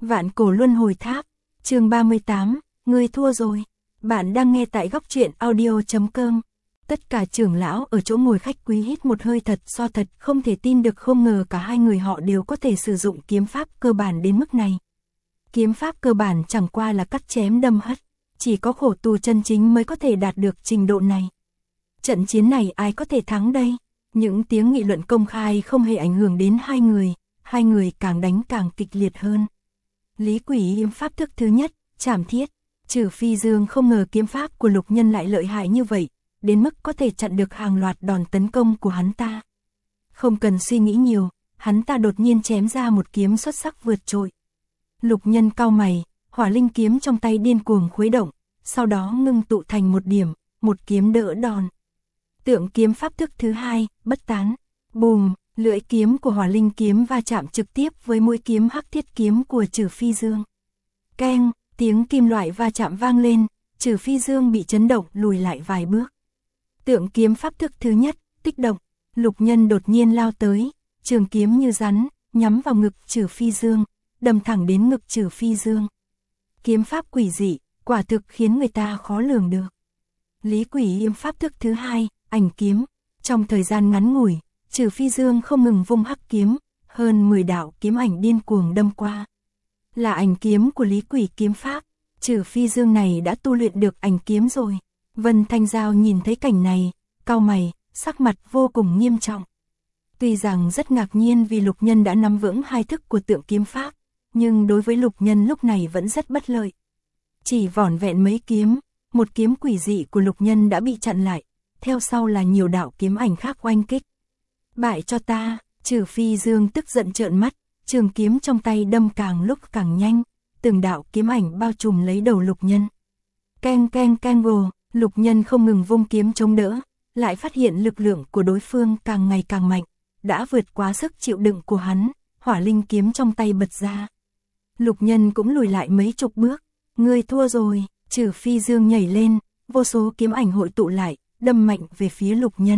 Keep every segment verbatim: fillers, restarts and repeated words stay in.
Vạn cổ luân hồi tháp, chương ba mươi tám, ngươi thua rồi. Bạn đang nghe tại góc truyện audio chấm com. Tất cả trưởng lão ở chỗ ngồi khách quý hít một hơi thật so thật, không thể tin được, không ngờ cả hai người họ đều có thể sử dụng kiếm pháp cơ bản đến mức này. Kiếm pháp cơ bản chẳng qua là cắt chém đâm hất, chỉ có khổ tù chân chính mới có thể đạt được trình độ này. Trận chiến này ai có thể thắng đây? Những tiếng nghị luận công khai không hề ảnh hưởng đến hai người, hai người càng đánh càng kịch liệt hơn. Lý Quỷ kiếm pháp thức thứ nhất, Trảm Thiết. Trừ Phi Dương không ngờ kiếm pháp của Lục Nhân lại lợi hại như vậy, đến mức có thể chặn được hàng loạt đòn tấn công của hắn ta. Không cần suy nghĩ nhiều, hắn ta đột nhiên chém ra một kiếm xuất sắc vượt trội. Lục Nhân cau mày, hỏa linh kiếm trong tay điên cuồng khuấy động, sau đó ngưng tụ thành một điểm, một kiếm đỡ đòn. Tượng kiếm pháp thức thứ hai, Bất Tán. Bùm, lưỡi kiếm của hỏa linh kiếm va chạm trực tiếp với mũi kiếm hắc thiết kiếm của Trừ Phi Dương. Keng, tiếng kim loại va chạm vang lên, Trừ Phi Dương bị chấn động lùi lại vài bước. Tượng kiếm pháp thức thứ nhất, Tích Động. Lục Nhân đột nhiên lao tới, trường kiếm như rắn, nhắm vào ngực Trừ Phi Dương, đâm thẳng đến ngực Trừ Phi Dương. Kiếm pháp quỷ dị, quả thực khiến người ta khó lường được. Lý Quỷ kiếm pháp thức thứ hai, Ảnh Kiếm. Trong thời gian ngắn ngủi, Trừ Phi Dương không ngừng vung hắc kiếm, hơn mười đạo kiếm ảnh điên cuồng đâm qua. Là ảnh kiếm của Lý Quỷ kiếm pháp, Trừ Phi Dương này đã tu luyện được ảnh kiếm rồi. Vân Thanh Giao nhìn thấy cảnh này, cau mày, sắc mặt vô cùng nghiêm trọng. Tuy rằng rất ngạc nhiên vì Lục Nhân đã nắm vững hai thức của tượng kiếm pháp, nhưng đối với Lục Nhân lúc này vẫn rất bất lợi. Chỉ vỏn vẹn mấy kiếm, một kiếm quỷ dị của Lục Nhân đã bị chặn lại, theo sau là nhiều đạo kiếm ảnh khác oanh kích. Bại cho ta, Trừ Phi Dương tức giận trợn mắt, trường kiếm trong tay đâm càng lúc càng nhanh, từng đạo kiếm ảnh bao trùm lấy đầu Lục Nhân. Keng keng keng gồ, Lục Nhân không ngừng vung kiếm chống đỡ, lại phát hiện lực lượng của đối phương càng ngày càng mạnh, đã vượt quá sức chịu đựng của hắn, hỏa linh kiếm trong tay bật ra. Lục Nhân cũng lùi lại mấy chục bước, ngươi thua rồi. Trừ Phi Dương nhảy lên, vô số kiếm ảnh hội tụ lại, đâm mạnh về phía Lục Nhân.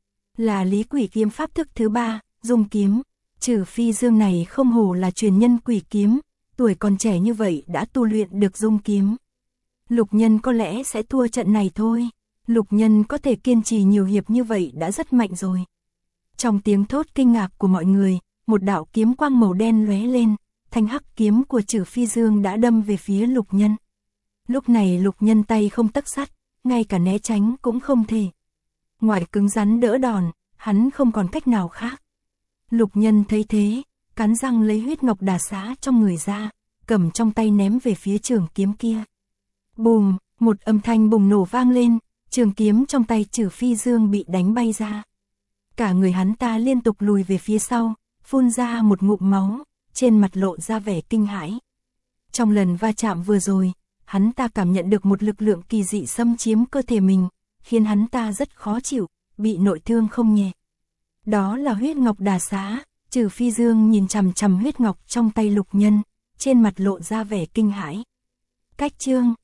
Là Lý Quỷ kiếm pháp thức thứ ba, Dung Kiếm. Trừ Phi Dương này không hổ là truyền nhân quỷ kiếm, tuổi còn trẻ như vậy đã tu luyện được Dung Kiếm. Lục Nhân có lẽ sẽ thua trận này thôi. Lục Nhân có thể kiên trì nhiều hiệp như vậy đã rất mạnh rồi. Trong tiếng thốt kinh ngạc của mọi người, một đạo kiếm quang màu đen lóe lên, thanh hắc kiếm của Trừ Phi Dương đã đâm về phía Lục Nhân. Lúc này Lục Nhân tay không tấc sắt, ngay cả né tránh cũng không thể. Ngoài cứng rắn đỡ đòn, hắn không còn cách nào khác. Lục Nhân thấy thế, cắn răng lấy huyết ngọc đà xá trong người ra, cầm trong tay ném về phía trường kiếm kia. Bùm, một âm thanh bùng nổ vang lên, trường kiếm trong tay Trừ Phi Dương bị đánh bay ra. Cả người hắn ta liên tục lùi về phía sau, phun ra một ngụm máu, trên mặt lộ ra vẻ kinh hãi. Trong lần va chạm vừa rồi, hắn ta cảm nhận được một lực lượng kỳ dị xâm chiếm cơ thể mình, khiến hắn ta rất khó chịu, bị nội thương không nhẹ. Đó là huyết ngọc đà xá. Trừ Phi Dương nhìn chằm chằm huyết ngọc trong tay Lục Nhân, trên mặt lộ ra vẻ kinh hãi. Cách chương,